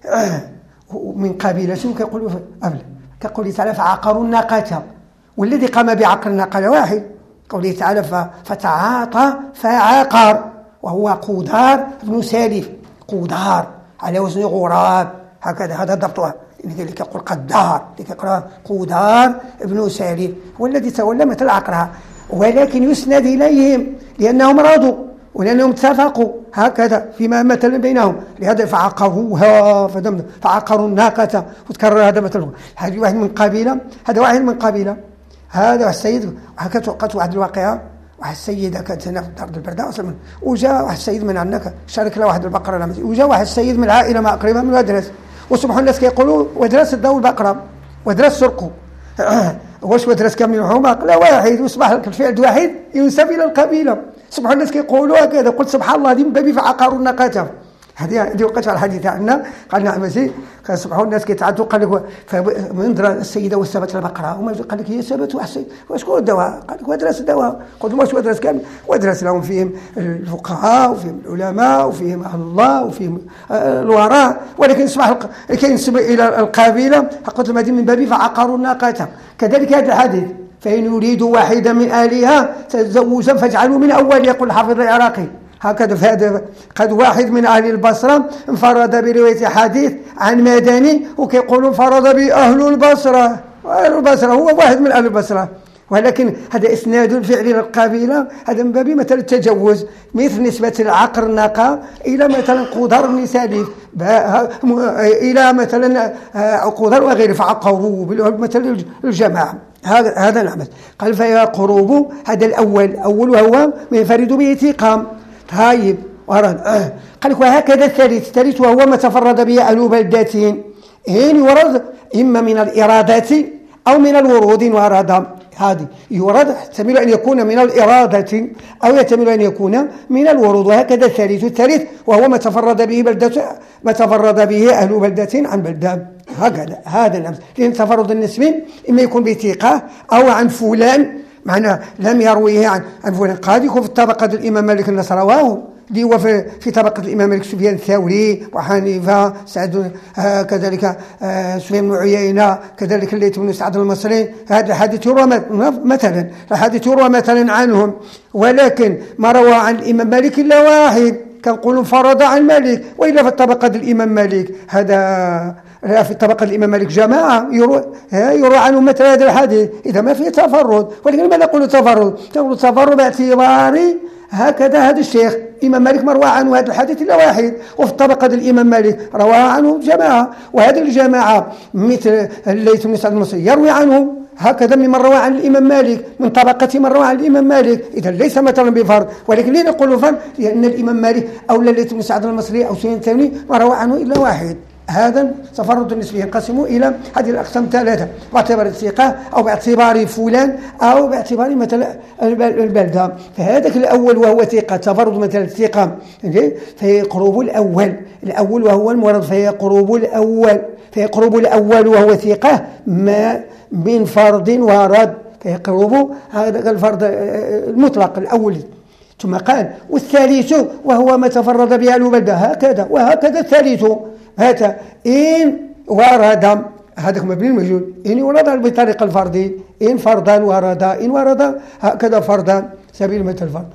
من قبيلته، كيقولوا كقوله تعالى فعقروا الناقة، والذي قام بعقر الناقة واحد. قوله تعالى فتعاطى فعقر، وهو قودار بن سالف، قودار على وزن غراب، هكذا هذا ضبطها. اللي كيقول قدار اللي كيقرا قودار ابن سالف هو الذي تولى مثل عقرها، ولكن يسند اليهم لانهم رضوا ولانهم اتفقوا هكذا فيما مثلا بينهم، لهذا فعقروها فعقروا الناقه، وتكرر هذا مثلا. هذا واحد من قبيله، هذا واحد من قبيله، هذا السيد هكذا وقعت واحد الواقعه. واحد السيد كانت هنا في دار البرداء اصلا، وجاء واحد السيد من عندك شارك له واحد البقره، وجاء واحد السيد من العائله ما اقربها من ودرس، وسبحان الناس كيقولوا ودرس داو البقره ودرس سرقوا. واش ودرس كاملين حماق؟ لا، واحد وصبح الفعل واحد ينسب الى القبيله. سبحان الناس كيقولوا هكذا. قلت سبحان الله هذه من باب فعقروا الناقه، هذه هذه وقعت على الحديث عندنا. قال نعم ماشي، قال سبحان الناس كيتعدوا، قال لك فمن السيده وسبت البقره، وما قال لك هي سبت واحد وشكون الدواء؟ قال لك ودرس الدواء. قلت واش ودرس كامل؟ ودرس لهم فيهم الفقهاء وفيهم العلماء وفيهم اهل الله وفيهم الوراء، ولكن اصبح كينسب الى القبيله. قلت لهم هذه من باب فعقروا الناقه. كذلك هذا الحديث فإن يريد واحدا من أهلها تزوجا فاجعلوا من أول، يقول الحافظ العراقي. هكذا فهذا قد واحد من أهل البصرة انفرد برواية حديث عن مدني وكيقولوا انفرد به أهل البصرة، وأهل البصرة هو واحد من أهل البصرة، ولكن هذا إسناد الفعل للقبيلة، هذا من باب مثل التجوز، مثل نسبة العقر الناقة إلى مثلا قدر بن سليف إلى مثلا قدر وغيره فعقروا مثل الجماعة. هذا هذا نعمل. قال فيا قروب، هذا الأول أول وهو ما ينفرد به ثقة. طيب ورد آه. قال وهكذا الثالث الثالث وهو ما تفرد به أهل بلدة إن يورد إما من الإرادة أو من الورود ورد. هذه يورد يحتمل أن يكون من الإرادة أو يحتمل أن يكون من الورود. وهكذا الثالث الثالث وهو ما تفرد به بلدة ما تفرد به أهل بلدة عن بلدة. هكذا هذا الأمر، لأن تفرد النسبي إما يكون بثقة أو عن فلان، معناه لم يرويه عن عن فلان. قد يكون في طبقة الإمام مالك النصر رواه اللي هو في في طبقة الإمام مالك سفيان الثوري وحنيفة سعد آه كذلك آه سفيان بن عيينة كذلك الليث بن سعد المصري. هذا الحديث يروى مثلا الحديث يروى مثلا عنهم، ولكن ما روى عن الإمام مالك إلا واحد، كنقولوا انفرد عن مالك، وإلا في طبقة الإمام مالك هذا في طبقة الإمام مالك جماعة يروى يروى عنه مثل هذا الحديث، إذا ما فيه تفرد. ولكن ما نقول تفرد؟ نقول تفرد باعتبار هكذا هذا الشيخ الإمام مالك ما روى عنه هذا الحديث إلا واحد، وفي طبقة الإمام مالك روى عنه جماعة، وهذه الجماعة مثل الليث بن سعد المصري يروي عنه هكذا ممن روى عن الإمام مالك من طبقة من روى عن الإمام مالك. إذا ليس مثلا بفرض، ولكن ليه نقول فرض؟ لأن الإمام مالك أو الليث بن سعد المصري أو سفيان الثوري ما روى عنه إلا واحد. هذا تفرد النسبي ينقسم إلى هذه الأقسام ثلاثة، باعتبار الثقة أو باعتبار فلان أو باعتبار مثل البلدة. فهذاك الأول وهو ثقة تفرد مثل الثقة فيقرب الأول الأول وهو المورد فيقرب الأول فيقرب الأول وهو ثقة ما من فرد ورد فيقرب هذا الفرد المطلق الأول. ثم قال والثالث وهو ما تفرد به البلدة هكذا وهكذا الثالث هذا إن ورد هذا مبني المجهول إن ورد بطريق الفرد إن فردا ورد إن ورد هكذا فردا سبيل مثل الفرد.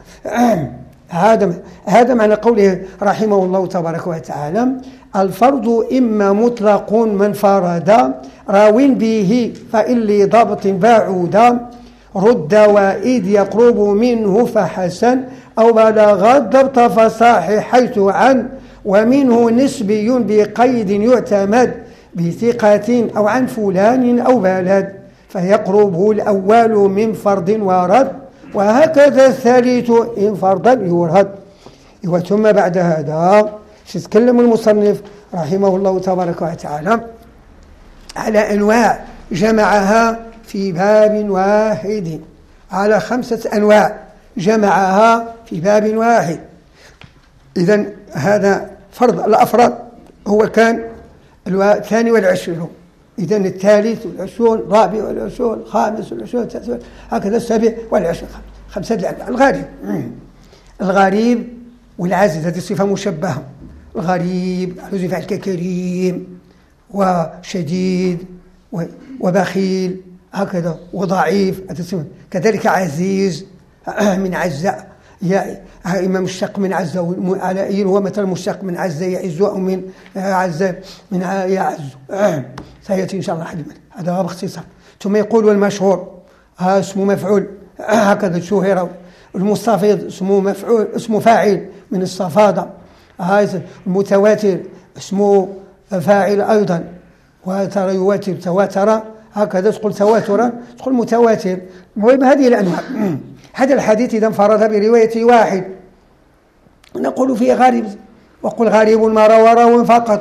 هذا هذا معنى قوله رحمه الله تبارك وتعالى الفرد إما مطلق من فرد راو به فإن لضبط بعود رد وإذ يقرب منه فحسن أو بلغ الضبط فصاحح حيث عن ومنه نسبي بقيد يعتمد بثقة أو عن فلان أو بلد فيقربه الأول من فرد ورد وهكذا الثالث إن فردا يورد. ثم بعد هذا سيتكلم المصنف رحمه الله تبارك وتعالى على أنواع جمعها في باب واحد، على خمسة أنواع جمعها في باب واحد. إذن هذا فرض الأفراد هو كان الثاني والعشرون، إذن الثالث والعشرون الرابع والعشرون الخامس والعشرون التاسع هكذا السابع والعشرون خمسة الأنواع. الغريب الغريب والعزيز هذه صفة مشبهة. الغريب على فعل ككريم وشديد وبخيل هكذا وضعيف كذلك عزيز من عزة يا إما مشتق من عزة على هو مثلا مشتق من عزة يعز أو من عزة من يعز سيأتي إن شاء الله حديثا هذا باختصار. ثم يقول المشهور ها اسمه مفعول هكذا شهر. المستفيض اسمه مفعول اسمه فاعل من الصفادة. هذا المتواتر اسمه فاعل أيضا وترى يواتر تواتر هكذا تقول تواترا تقول متواتر. المهم هذه الأنواع. هذا الحديث إذا انفرد برواية واحد نقول فيه غريب وقل غريب ما روى راو فقط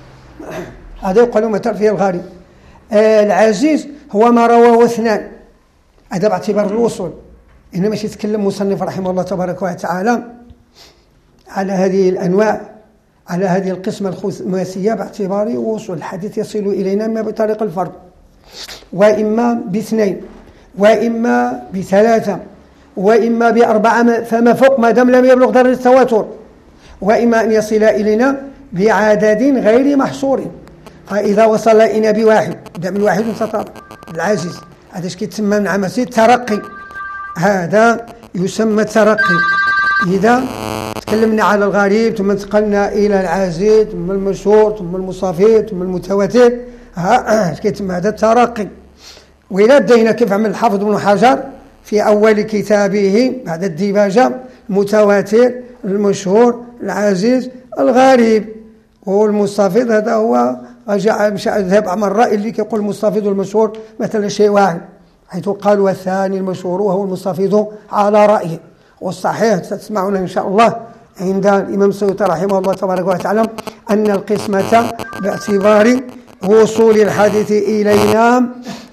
هذا يقال مثل فيه الغريب. آه العزيز هو ما رواه اثنان هذا باعتبار الوصول. إنما يتكلم مصنف رحمه الله تبارك وتعالى على هذه الأنواع على هذه القسمة الخماسية باعتبار وصول الحديث يصل إلينا إما بطريق الفرد وإما باثنين وإما بثلاثة وإما بأربعة فما فوق ما دام لم يبلغ درجة التواتر وإما أن يصل إلينا بعدد غير محصور. فإذا وصل إلينا بواحد بدأ من واحد تطابق العزيز هذا اش كيتسمى من عملية الترقي. هذا يسمى الترقي. إذا تكلمنا على الغريب ثم انتقلنا إلى العزيز ثم المشهور ثم المستفيض ثم المتواتر. كيتم هذا الترقي. وإلى بدينا كيف عمل الحافظ ابن حجر في أول كتابه بعد الديباجة: المتواتر، المشهور، العزيز، الغريب. والمستفيض هذا هو ذهب عن الرأي اللي كيقول المستفيض والمشهور مثلا شيء واحد، حيث قال والثاني المشهور وهو المستفيض على رأيه. والصحيح تسمعون إن شاء الله عند الإمام السيوطي رحمه الله تبارك وتعالى أن القسمة باعتبار وصول الحديث إلينا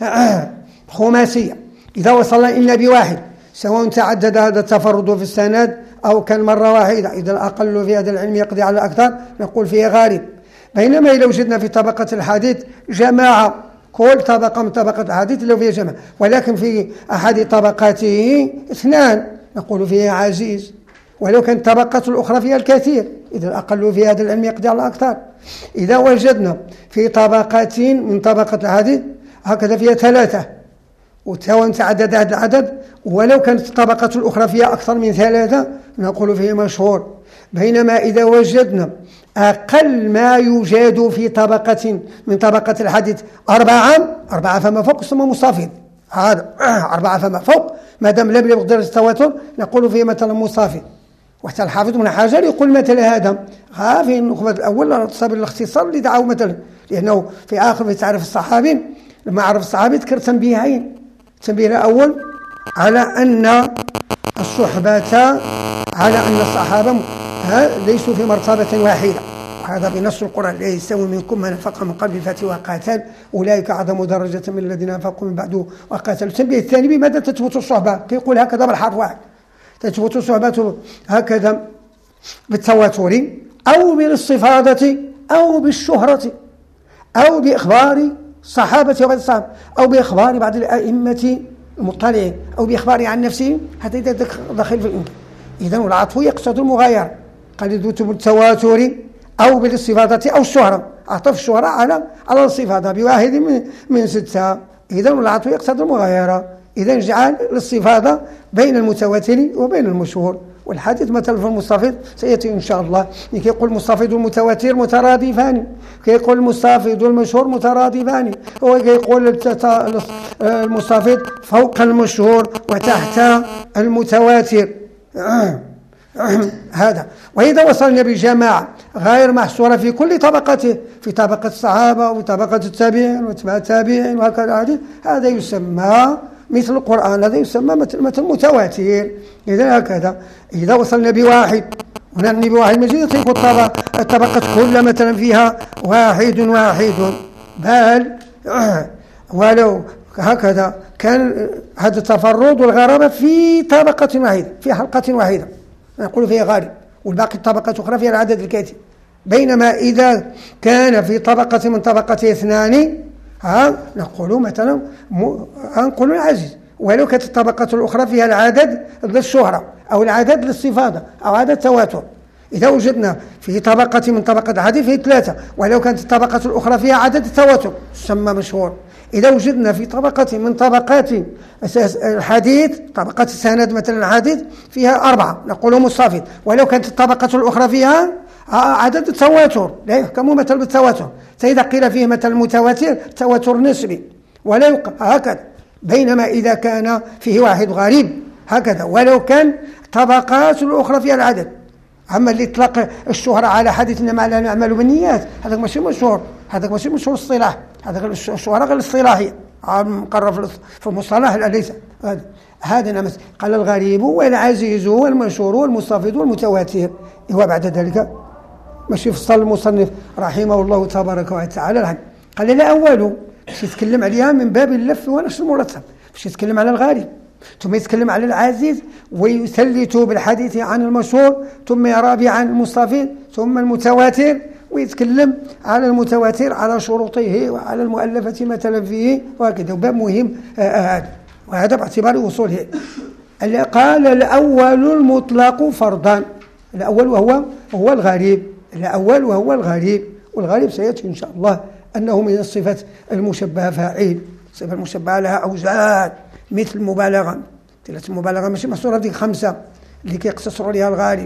خماسية. إذا وصلنا إلا بواحد سواء تعدد هذا التفرد في السند أو كان مرة واحدة، إذا الأقل في هذا العلم يقضي على الأكثر نقول فيه غالب. بينما إذا وجدنا في طبقة الحديث جماعة، كل طبقة من طبقة الحديث لو فيها جماعة، ولكن في أحد طبقاته اثنان نقول فيه عزيز، ولو كانت الطبقة الأخرى فيها الكثير، إذا الأقل في هذا العلم يقضي على الأكثر. إذا وجدنا في طبقات من طبقة الحديث هكذا فيها ثلاثة وسواء تعدد هذا العدد، ولو كانت الطبقة الأخرى فيها أكثر من ثلاثة نقول فيه مشهور. بينما إذا وجدنا أقل ما يوجد في طبقة من طبقة الحديث أربعة أربعة فما فوق ثم مستفيض، هذا أربعة فما فوق ما دام لم يبلغ درجة التواتر نقول فيه مثلا مستفيض. وحتى الحافظ ابن حجر يقول مثل هذا ها في النخبة الأول صاب الاختصار اللي دعاه مثلا، لأنه في آخر في تعرف الصحابي لما عرف الصحابي ذكر تنبيهين. التنبيه الأول على أن الصحبة على أن الصحابة ليسوا في مرتبة واحدة، هذا بنص القرآن: لا يستوي منكم من أنفق من قبل الفتح وقاتل أولئك أعظم درجة من الذين أنفقوا من بعد وقاتلوا. التنبيه الثاني: بماذا تثبت الصحبة؟ كيقول هكذا بالحرف واحد: تثبت الصحبة هكذا بالتواتر أو بالاستفاضة أو بالشهرة أو بإخبار الصحابة وبعض الصحابة أو بإخبار بعض الأئمة المطلعين أو بإخبار عن نفسهم، حتى إذا دخل في الإنكار. إذن العطف يقصد المغايرة، قد يثبت بالتواتر أو بالاستفاضة أو الشهرة، عطف الشهرة على على الاستفاضة بواحد من, من ستة. إذن العطف يقصد المغايرة، إذن جعل الاستفاضة بين المتواتر وبين المشهور. والحديث مثلا في المستفيض سيأتي إن شاء الله، كيقول المستفيض والمتواتر مترادفان، كيقول المستفيض والمشهور مترادفان، هو كيقول المستفيض فوق المشهور وتحت المتواتر. هذا. وإذا وصلنا بجماعة غير محصورة في كل طبقته، في طبقة الصحابة وفي طبقة التابعين واتباع التابعين وهكذا، هذا يسمى مثل القرآن، هذا يسمى مثل مثل متواتر. إذا هكذا إذا وصلنا بواحد ونعني بواحد مجيد تكون الطبقة كلها مثلا فيها واحد واحد، بل ولو هكذا كان هذا التفرد والغرابة في طبقة واحدة في حلقة واحدة نقول فيها غالب، والباقي الطبقات الأخرى فيها العدد الكثير. بينما إذا كان في طبقة من طبقة اثنان ها نقول مثلا نقول العزيز، ولو كانت الطبقة الأخرى فيها العدد للشهرة أو العدد للاستفاضة أو عدد التواتر. إذا وجدنا في طبقة من طبقة الحديث فيه ثلاثة، ولو كانت الطبقة الأخرى فيها عدد التواتر تسمى مشهور. إذا وجدنا في طبقة من طبقات الحديث طبقة السند مثلا الحديث فيها أربعة نقول مستفيض، ولو كانت الطبقة الأخرى فيها عدد التواتر لا يحكم مثل بالتواتر، فإذا قيل فيه مثل المتواتر تواتر نسبي ولا يقع هكذا. بينما إذا كان فيه واحد غريب هكذا، ولو كان طبقات الأخرى فيها العدد. أما اللي يطلق الشهرة على حديث إنما لا نعمل بالنيات هذا ماشي مشهور، هذا ماشي مشهور اصطلاح، هذا الشهرة غير الاصطلاحية مقرر في المصطلح ليس هذا. هذا نمس قال الغريب والعزيز والمشهور والمستفيض والمتواتر. هو بعد ذلك ماشي فصل المصنف رحمه الله تبارك وتعالى قال الأول باش يتكلم عليها من باب اللف ونشر المرتب، باش يتكلم على الغريب ثم يتكلم على العزيز ويثلث بالحديث عن المشهور ثم رابعا عن المستفيض ثم المتواتر، ويتكلم على المتواتر على شروطه وعلى المؤلفة مثلا فيه وهكذا. باب مهم هذا، وهذا باعتبار وصوله. قال الأول المطلق فرضا، الأول وهو هو الغريب، الأول وهو الغريب، والغريب سيأتي إن شاء الله أنه من الصفة المشبهة فاعل. الصفة المشبهة لها أوزان مثل المبالغة، ثلاث المبالغة ماشي محصورة في خمسة اللي كيقتصروا عليها الغالب،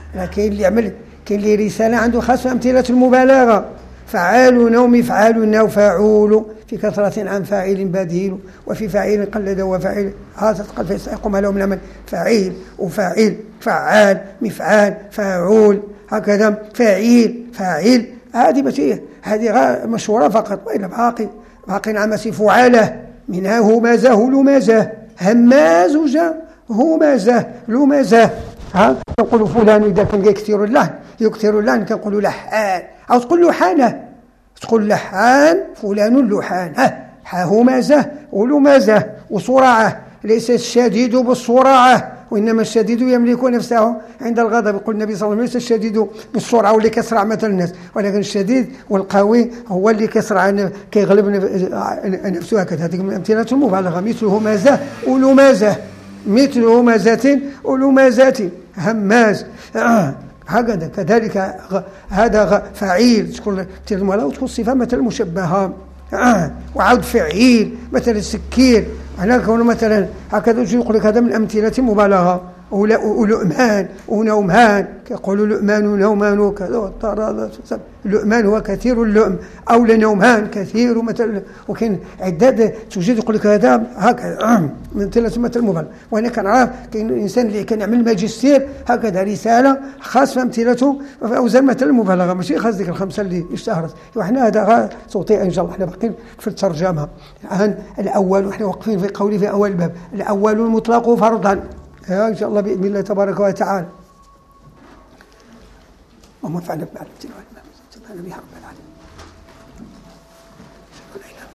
كاين اللي يعمل كاين اللي رسالة عنده خاصة أمثلة المبالغة، فعال نوم فعال وفاعول في كثرة عن فاعل بديل، وفي فاعل قلد وفاعل هذا تقل فيستحق ما له من عمل، فعيل وفاعل فعال مفعال فاعول هكذا فاعيل فاعل. هذه ماشي هذه مشهورة فقط، وإلا باقي باقي نعمس فعاله منها همازه لمازه هماز وجا همازه لمازه. ها نقول فلان إذا كان يكثر اللحن يكثر اللحن كنقولوا لحان، أو تقول لحانه تقول لحان فلان لحان. ها همازه ولمازه وصراعه، ليس الشديد بالصراعه وإنما الشديد يملك نفسه عند الغضب. يقول النبي صلى الله عليه وسلم ليس الشديد بالسرعة واللي كسرع مثل الناس، ولكن الشديد والقوي هو اللي كسرع كيغلب نفسه هكذا. هذه من أمثلة المبالغة، مثل همازة ولمازة، مثل همازة ولمازة هماز. آه. هكذا كذلك هذا فعيل تكون تلملا وتكون صفة مثل المشبهة. آه. وعود فعيل مثل السكير. هنا كونه مثلا هكذا يقول لك هذا من أمثلة مبالغة. ولؤمان ونومان كيقولوا لؤمان ونومان وكذا. اللؤمان هو كثير اللؤم، أو لنومان كثير مثل، وكاين عداد توجد يقول لك هذا هكذا من أمثلة مثل المبالغة. وهنا كنعرف كاين الإنسان اللي كان يعمل ماجستير هكذا رسالة خاصة أمثلته في أوزان مثل المبالغة، ماشي خاص ديك الخمسة اللي اشتهرت. وحنا هذا صوتي إن شاء الله، حنا باقيين في الترجمة الآن. الأول وحنا واقفين في قولي في أول باب، الأول المطلق فرضا إن شاء الله بإذن الله تبارك وتعالى. اللهم انفعنا بما علمتنا وعلمنا سبحان ربي رب العالمين.